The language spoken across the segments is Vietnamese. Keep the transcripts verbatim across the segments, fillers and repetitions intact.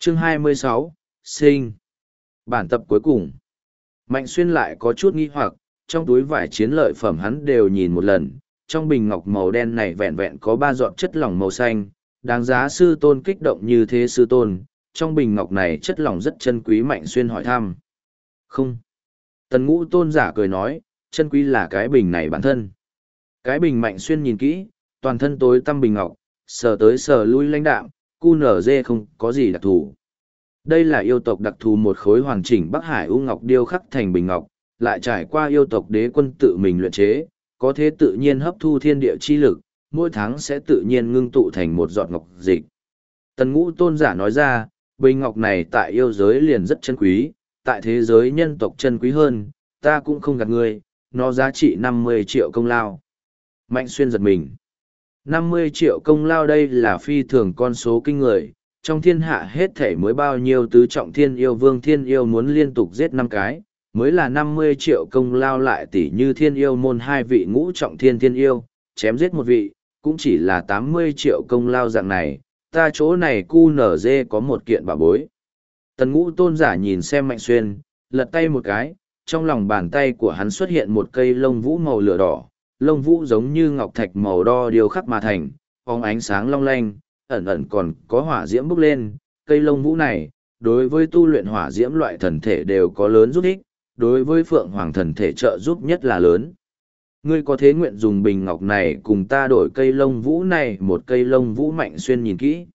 Chương hai mươi sáu, Sinh. Bản tập cuối cùng. Mạnh Xuyên lại có chút nghi hoặc, trong túi vải chiến lợi phẩm hắn đều nhìn một lần, trong bình ngọc màu đen này vẹn vẹn có ba giọt chất lỏng màu xanh, đáng giá sư tôn kích động như thế sư tôn, trong bình ngọc này chất lỏng rất chân quý. Mạnh Xuyên hỏi thăm. Không. Tần Ngũ tôn giả cười nói, chân quý là cái bình này bản thân. Cái bình. Mạnh Xuyên nhìn kỹ, toàn thân tối tăm bình ngọc, sờ tới sờ lui lãnh đạm, cu nở dê không có gì đặc thù. Đây là yêu tộc đặc thù, một khối hoàn chỉnh Bắc Hải U Ngọc điêu khắc thành bình ngọc, lại trải qua yêu tộc đế quân tự mình luyện chế, có thế tự nhiên hấp thu thiên địa chi lực, mỗi tháng sẽ tự nhiên ngưng tụ thành một giọt ngọc dịch. Tần Ngũ tôn giả nói ra, bình ngọc này tại yêu giới liền rất chân quý, tại thế giới nhân tộc chân quý hơn, ta cũng không gạt ngươi, nó giá trị năm mươi triệu công lao. Mạnh Xuyên giật mình. năm mươi triệu công lao, đây là phi thường con số kinh người, trong thiên hạ hết thể mới bao nhiêu tứ trọng thiên yêu vương thiên yêu muốn liên tục giết năm cái, mới là năm mươi triệu công lao, lại tỷ như thiên yêu môn hai vị ngũ trọng thiên thiên yêu, chém giết một vị, cũng chỉ là tám mươi triệu công lao dạng này, ta chỗ này cu nở dê có một kiện bảo bối. Tần Ngũ tôn giả nhìn xem Mạnh Xuyên, lật tay một cái, trong lòng bàn tay của hắn xuất hiện một cây lông vũ màu lửa đỏ, lông vũ giống như ngọc thạch màu đo điêu khắc mà thành, phóng ánh sáng long lanh, ẩn ẩn còn có hỏa diễm bốc lên. Cây lông vũ này, đối với tu luyện hỏa diễm loại thần thể đều có lớn giúp ích, đối với Phượng Hoàng thần thể trợ giúp nhất là lớn. Ngươi có thế nguyện dùng bình ngọc này cùng ta đổi cây lông vũ này một cây lông vũ. Mạnh Xuyên nhìn kỹ.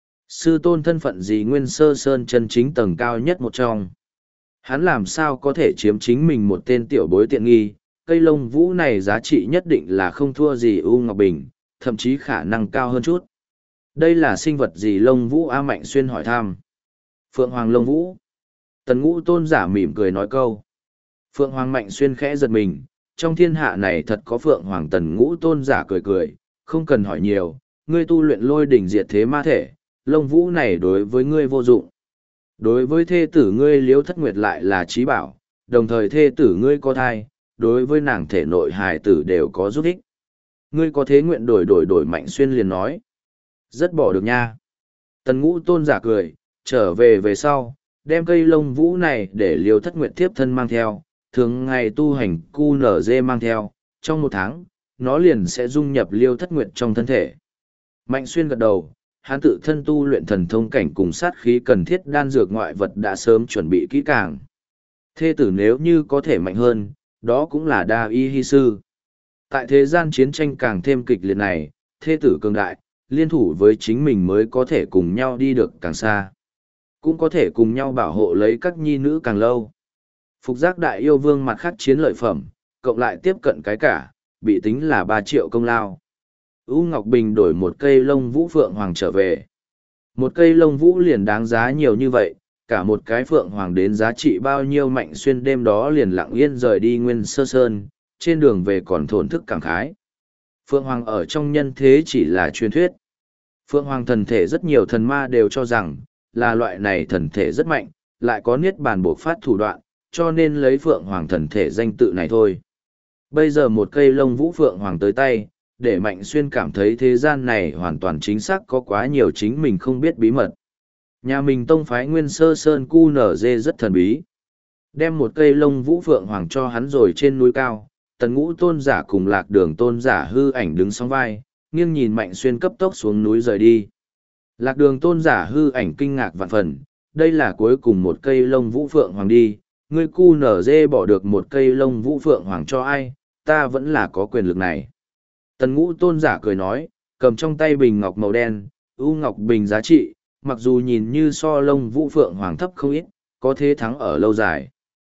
Sư tôn thân phận gì? Nguyên Sơ Sơn chân chính tầng cao nhất một trong. Hắn làm sao có thể chiếm chính mình một tên tiểu bối tiện nghi? Cây lông vũ này giá trị nhất định là không thua gì U Ngọc Bình, thậm chí khả năng cao hơn chút. Đây là sinh vật gì lông vũ? A Mạnh Xuyên hỏi thăm. Phượng Hoàng lông vũ. Tần Ngũ tôn giả mỉm cười nói câu. Phượng Hoàng. Mạnh Xuyên khẽ giật mình, trong thiên hạ này thật có Phượng Hoàng? Tần Ngũ tôn giả cười cười, không cần hỏi nhiều, ngươi tu luyện lôi đỉnh diệt thế ma thể, lông vũ này đối với ngươi vô dụng. Đối với thê tử ngươi Liễu Thất Nguyệt lại là trí bảo, đồng thời thê tử ngươi có thai, đối với nàng thể nội hài tử đều có giúp ích. Ngươi có thế nguyện đổi đổi đổi? Mạnh Xuyên liền nói. Rất bỏ được nha. Tần Ngũ tôn giả cười, trở về về sau, đem cây lông vũ này để Liễu Thất Nguyệt tiếp thân mang theo, thường ngày tu hành cu nở dê mang theo, trong một tháng, nó liền sẽ dung nhập Liễu Thất Nguyệt trong thân thể. Mạnh Xuyên gật đầu, hắn tự thân tu luyện thần thông cảnh cùng sát khí cần thiết đan dược ngoại vật đã sớm chuẩn bị kỹ càng. Thê tử nếu như có thể mạnh hơn, đó cũng là đa y hy sư. Tại thế gian chiến tranh càng thêm kịch liệt này, thê tử cường đại, liên thủ với chính mình mới có thể cùng nhau đi được càng xa. Cũng có thể cùng nhau bảo hộ lấy các nhi nữ càng lâu. Phục giác đại yêu vương mặt khác chiến lợi phẩm, cộng lại tiếp cận cái cả, bị tính là ba triệu công lao. U Ngọc Bình đổi một cây lông vũ Phượng Hoàng trở về. Một cây lông vũ liền đáng giá nhiều như vậy, cả một cái Phượng Hoàng đến giá trị bao nhiêu? Mạnh Xuyên đêm đó liền lặng yên rời đi Nguyên Sơ Sơn, trên đường về còn thổn thức cảm khái. Phượng Hoàng ở trong nhân thế chỉ là truyền thuyết. Phượng Hoàng thần thể rất nhiều thần ma đều cho rằng, là loại này thần thể rất mạnh, lại có niết bàn bộc phát thủ đoạn, cho nên lấy Phượng Hoàng thần thể danh tự này thôi. Bây giờ một cây lông vũ Phượng Hoàng tới tay, để Mạnh Xuyên cảm thấy thế gian này hoàn toàn chính xác có quá nhiều chính mình không biết bí mật. Nhà mình tông phái Nguyên Sơ Sơn cu nở dê rất thần bí. Đem một cây lông vũ Phượng Hoàng cho hắn rồi trên núi cao, Tần Ngũ tôn giả cùng Lạc Đường tôn giả hư ảnh đứng song vai, nghiêng nhìn Mạnh Xuyên cấp tốc xuống núi rời đi. Lạc Đường tôn giả hư ảnh kinh ngạc vạn phần, đây là cuối cùng một cây lông vũ Phượng Hoàng đi, ngươi cu nở dê bỏ được một cây lông vũ Phượng Hoàng cho ai, ta vẫn là có quyền lực này. Tần Ngũ tôn giả cười nói, cầm trong tay bình ngọc màu đen, U Ngọc Bình giá trị, mặc dù nhìn như so lông vũ Phượng Hoàng thấp không ít, có thế thắng ở lâu dài.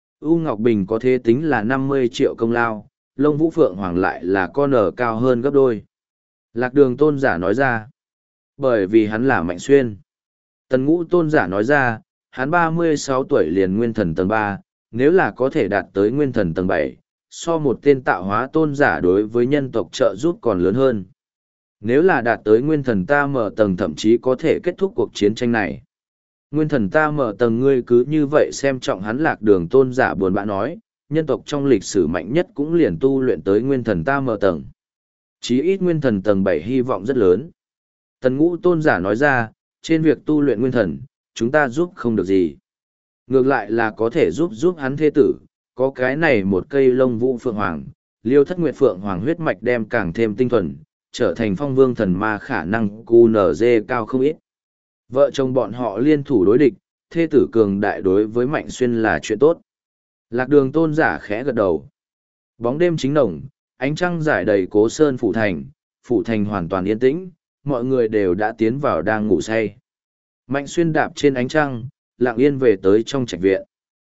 U Ngọc Bình có thế tính là năm mươi triệu công lao, lông vũ Phượng Hoàng lại là con ở cao hơn gấp đôi. Lạc Đường tôn giả nói ra, bởi vì hắn là Mạnh Xuyên. Tần Ngũ tôn giả nói ra, hắn ba mươi sáu tuổi liền nguyên thần tầng ba, nếu là có thể đạt tới nguyên thần tầng bảy, so một tên tạo hóa tôn giả đối với nhân tộc trợ giúp còn lớn hơn. Nếu là đạt tới nguyên thần ta mở tầng thậm chí có thể kết thúc cuộc chiến tranh này. Nguyên thần ta mở tầng ngươi cứ như vậy xem trọng hắn. Lạc Đường tôn giả buồn bã nói, nhân tộc trong lịch sử mạnh nhất cũng liền tu luyện tới nguyên thần ta mở tầng. Chí ít nguyên thần tầng bảy hy vọng rất lớn. Tần Ngũ tôn giả nói ra, trên việc tu luyện nguyên thần, chúng ta giúp không được gì. Ngược lại là có thể giúp giúp hắn thế tử, có cái này một cây lông vũ phượng hoàng, liêu thất nguyệt phượng hoàng huyết mạch đem càng thêm tinh thuần, trở thành phong vương thần ma khả năng cu nở dê cao không ít. Vợ chồng bọn họ liên thủ đối địch, thê tử cường đại đối với Mạnh Xuyên là chuyện tốt. Lạc Đường tôn giả khẽ gật đầu. Bóng đêm chính nồng, ánh trăng rải đầy Cố Sơn phủ thành, phủ thành hoàn toàn yên tĩnh, mọi người đều đã tiến vào đang ngủ say. Mạnh Xuyên đạp trên ánh trăng, lặng yên về tới trong trạch viện.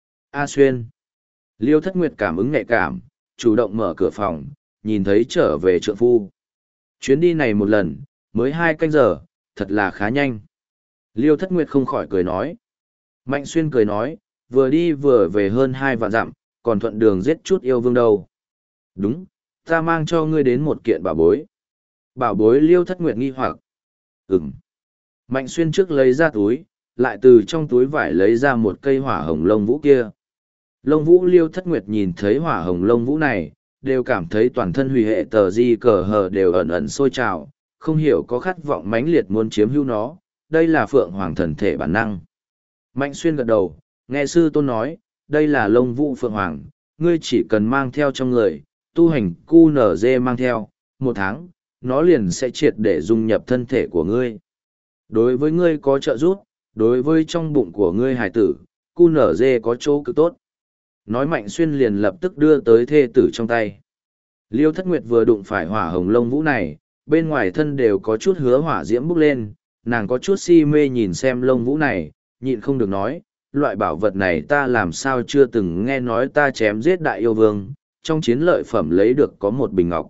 A Xuyên. Liêu Thất Nguyệt cảm ứng nhạy cảm, chủ động mở cửa phòng, nhìn thấy trở về trượng phu. Chuyến đi này một lần, mới hai canh giờ, thật là khá nhanh. Liêu Thất Nguyệt không khỏi cười nói. Mạnh Xuyên cười nói, vừa đi vừa về hơn hai vạn dặm, còn thuận đường giết chút yêu vương đâu. Đúng, ta mang cho ngươi đến một kiện bảo bối. Bảo bối Liêu Thất Nguyệt nghi hoặc. Ừm. Mạnh Xuyên trước lấy ra túi, lại từ trong túi vải lấy ra một cây hỏa hồng lông vũ kia. Lông vũ Liêu Thất Nguyệt nhìn thấy hỏa hồng lông vũ này, đều cảm thấy toàn thân hủy hệ tờ di cờ hờ đều ẩn ẩn sôi trào, không hiểu có khát vọng mãnh liệt muốn chiếm hữu nó, đây là phượng hoàng thần thể bản năng. Mạnh Xuyên gật đầu, nghe sư tôn nói, đây là lông vũ phượng hoàng, ngươi chỉ cần mang theo trong người, tu hành cu nở dê mang theo, một tháng, nó liền sẽ triệt để dung nhập thân thể của ngươi. Đối với ngươi có trợ giúp, đối với trong bụng của ngươi hài tử, cu nở dê có chỗ cực tốt. Nói Mạnh Xuyên liền lập tức đưa tới thê tử trong tay. Liêu Thất Nguyệt vừa đụng phải hỏa hồng lông vũ này, bên ngoài thân đều có chút hứa hỏa diễm bốc lên, nàng có chút si mê nhìn xem lông vũ này, nhịn không được nói, loại bảo vật này ta làm sao chưa từng nghe nói, ta chém giết đại yêu vương, trong chiến lợi phẩm lấy được có một bình ngọc.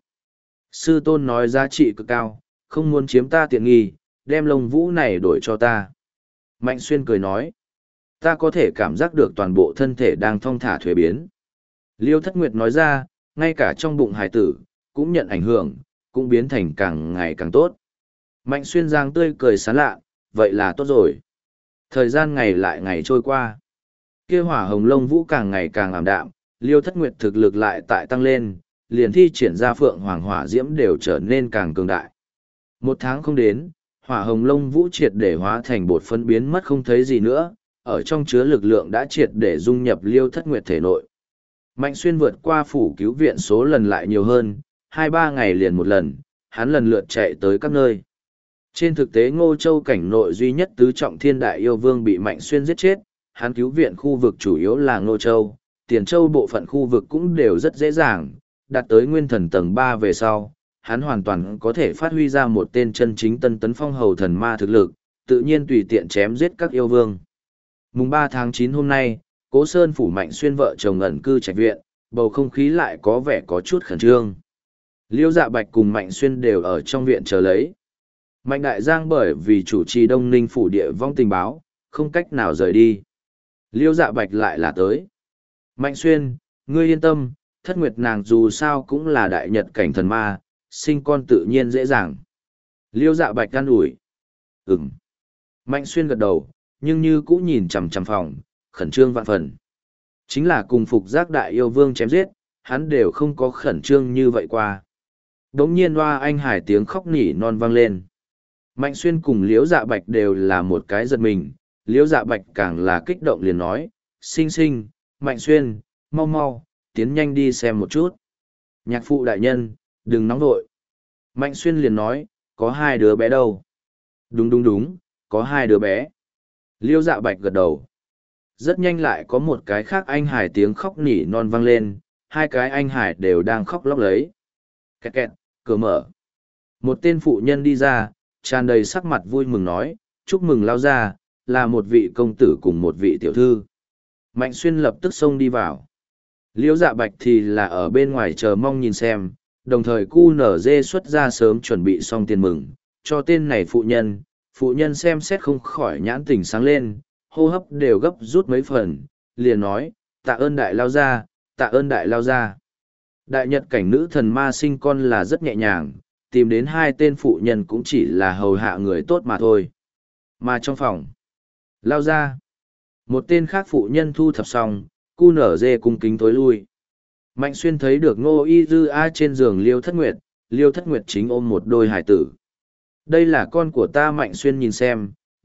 Sư tôn nói giá trị cực cao, không muốn chiếm ta tiện nghi, đem lông vũ này đổi cho ta. Mạnh Xuyên cười nói, ta có thể cảm giác được toàn bộ thân thể đang thong thả thuế biến. Liêu Thất Nguyệt nói ra, ngay cả trong bụng hài tử, cũng nhận ảnh hưởng, cũng biến thành càng ngày càng tốt. Mạnh Xuyên giang tươi cười sán lạ, vậy là tốt rồi. Thời gian ngày lại ngày trôi qua. Kia hỏa hồng lông vũ càng ngày càng ảm đạm, Liêu Thất Nguyệt thực lực lại tại tăng lên, liền thi triển ra phượng hoàng hỏa diễm đều trở nên càng cường đại. Một tháng không đến, hỏa hồng lông vũ triệt để hóa thành bột phân biến mất không thấy gì nữa, ở trong chứa lực lượng đã triệt để dung nhập Liêu Thất Nguyệt thể nội. Mạnh Xuyên vượt qua phủ cứu viện số lần lại nhiều hơn, hai ba ngày liền một lần, hắn lần lượt chạy tới các nơi. Trên thực tế Ngô Châu cảnh nội duy nhất tứ trọng thiên đại yêu vương bị Mạnh Xuyên giết chết, hắn cứu viện khu vực chủ yếu là Ngô Châu, Tiền Châu bộ phận khu vực cũng đều rất dễ dàng, đạt tới nguyên thần tầng ba về sau, hắn hoàn toàn có thể phát huy ra một tên chân chính tân tấn phong hầu thần ma thực lực, tự nhiên tùy tiện chém giết các yêu vương. Mùng ba tháng chín hôm nay, Cố Sơn phủ Mạnh Xuyên vợ chồng ẩn cư trạch viện, bầu không khí lại có vẻ có chút khẩn trương. Liêu Dạ Bạch cùng Mạnh Xuyên đều ở trong viện chờ lấy. Mạnh Đại Giang bởi vì chủ trì Đông Ninh phủ địa vong tình báo, không cách nào rời đi. Liêu Dạ Bạch lại là tới. Mạnh Xuyên, ngươi yên tâm, Thất Nguyệt nàng dù sao cũng là đại nhật cảnh thần ma, sinh con tự nhiên dễ dàng. Liêu Dạ Bạch an ủi. Ừm. Mạnh Xuyên gật đầu, nhưng như cũ nhìn chằm chằm phòng, khẩn trương vạn phần. Chính là cùng phục giác đại yêu vương chém giết, hắn đều không có khẩn trương như vậy qua. Đống nhiên hoa anh hải tiếng khóc nỉ non vang lên. Mạnh Xuyên cùng Liễu Dạ Bạch đều là một cái giật mình, Liễu Dạ Bạch càng là kích động liền nói, sinh sinh, Mạnh Xuyên, mau mau, tiến nhanh đi xem một chút. Nhạc phụ đại nhân, đừng nóng vội. Mạnh Xuyên liền nói, có hai đứa bé đâu. Đúng đúng đúng, có hai đứa bé. Liễu Dạ Bạch gật đầu. Rất nhanh lại có một cái khác anh hải tiếng khóc nỉ non vang lên, hai cái anh hải đều đang khóc lóc lấy. Kẹt kẹt, cửa mở. Một tên phụ nhân đi ra, tràn đầy sắc mặt vui mừng nói, chúc mừng lao ra, là một vị công tử cùng một vị tiểu thư. Mạnh Xuyên lập tức xông đi vào. Liễu Dạ Bạch thì là ở bên ngoài chờ mong nhìn xem, đồng thời cu nở dê xuất ra sớm chuẩn bị xong tiền mừng, cho tên này phụ nhân, phụ nhân xem xét không khỏi nhãn tỉnh sáng lên, hô hấp đều gấp rút mấy phần, liền nói, tạ ơn đại lao gia, tạ ơn đại lao gia. Đại nhật cảnh nữ thần ma sinh con là rất nhẹ nhàng, tìm đến hai tên phụ nhân cũng chỉ là hầu hạ người tốt mà thôi. Mà trong phòng, lao ra, một tên khác phụ nhân thu thập xong, cu nở dê cung kính tối lui. Mạnh Xuyên thấy được Ngô Y Dư A trên giường Liêu Thất Nguyệt, Liêu Thất Nguyệt chính ôm một đôi hải tử. Đây là con của ta. Mạnh Xuyên nhìn xem,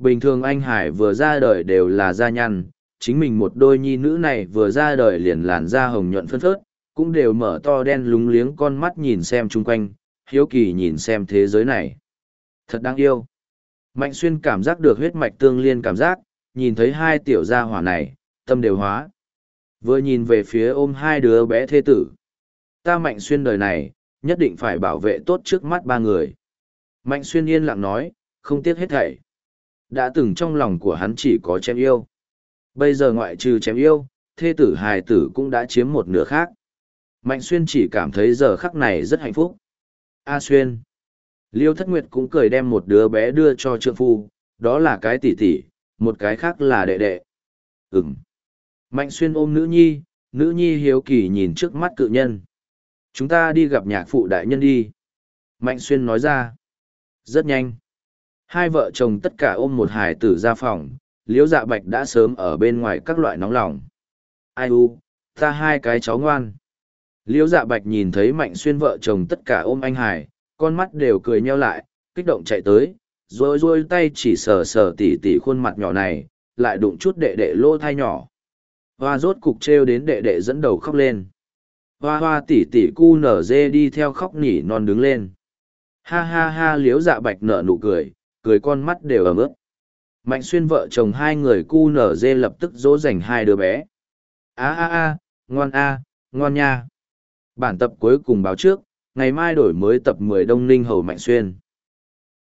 Bình thường anh Hải vừa ra đời đều là da nhăn, chính mình một đôi nhi nữ này vừa ra đời liền làn da hồng nhuận phơn phớt, cũng đều mở to đen lúng liếng con mắt nhìn xem chung quanh, hiếu kỳ nhìn xem thế giới này. Thật đáng yêu. Mạnh Xuyên cảm giác được huyết mạch tương liên cảm giác, nhìn thấy hai tiểu gia hỏa này, tâm đều hóa. Vừa nhìn về phía ôm hai đứa bé thê tử. Ta Mạnh Xuyên đời này, nhất định phải bảo vệ tốt trước mắt ba người. Mạnh Xuyên yên lặng nói, không tiếc hết thảy. Đã từng trong lòng của hắn chỉ có chém yêu. Bây giờ ngoại trừ chém yêu, thê tử hài tử cũng đã chiếm một nửa khác. Mạnh Xuyên chỉ cảm thấy giờ khắc này rất hạnh phúc. A Xuyên. Liêu Thất Nguyệt cũng cười đem một đứa bé đưa cho trượng phu, đó là cái tỷ tỷ, một cái khác là đệ đệ. Ừm. Mạnh Xuyên ôm nữ nhi, nữ nhi hiếu kỳ nhìn trước mắt cự nhân. Chúng ta đi gặp nhạc phụ đại nhân đi. Mạnh Xuyên nói ra. Rất nhanh. Hai vợ chồng tất cả ôm một hải tử ra phòng, Liễu Dạ Bạch đã sớm ở bên ngoài các loại nóng lòng. Ai u, ta hai cái cháu ngoan. Liễu Dạ Bạch nhìn thấy Mạnh Xuyên vợ chồng tất cả ôm anh hải, con mắt đều cười nheo lại, kích động chạy tới, rồi rồi tay chỉ sờ sờ tỉ tỉ khuôn mặt nhỏ này, lại đụng chút đệ đệ lỗ thai nhỏ. Hoa rốt cục trêu đến đệ đệ dẫn đầu khóc lên. Hoa hoa tỉ tỉ cu nở dê đi theo khóc nỉ non đứng lên. Ha ha ha Liễu Dạ Bạch nở nụ cười, cười con mắt đều ẩm ướt. Mạnh Xuyên vợ chồng hai người cu nở dê lập tức dỗ dành hai đứa bé. A a a, ngoan a, ngoan nha. Bản tập cuối cùng báo trước, ngày mai đổi mới tập mười Đông Ninh Hầu Mạnh Xuyên.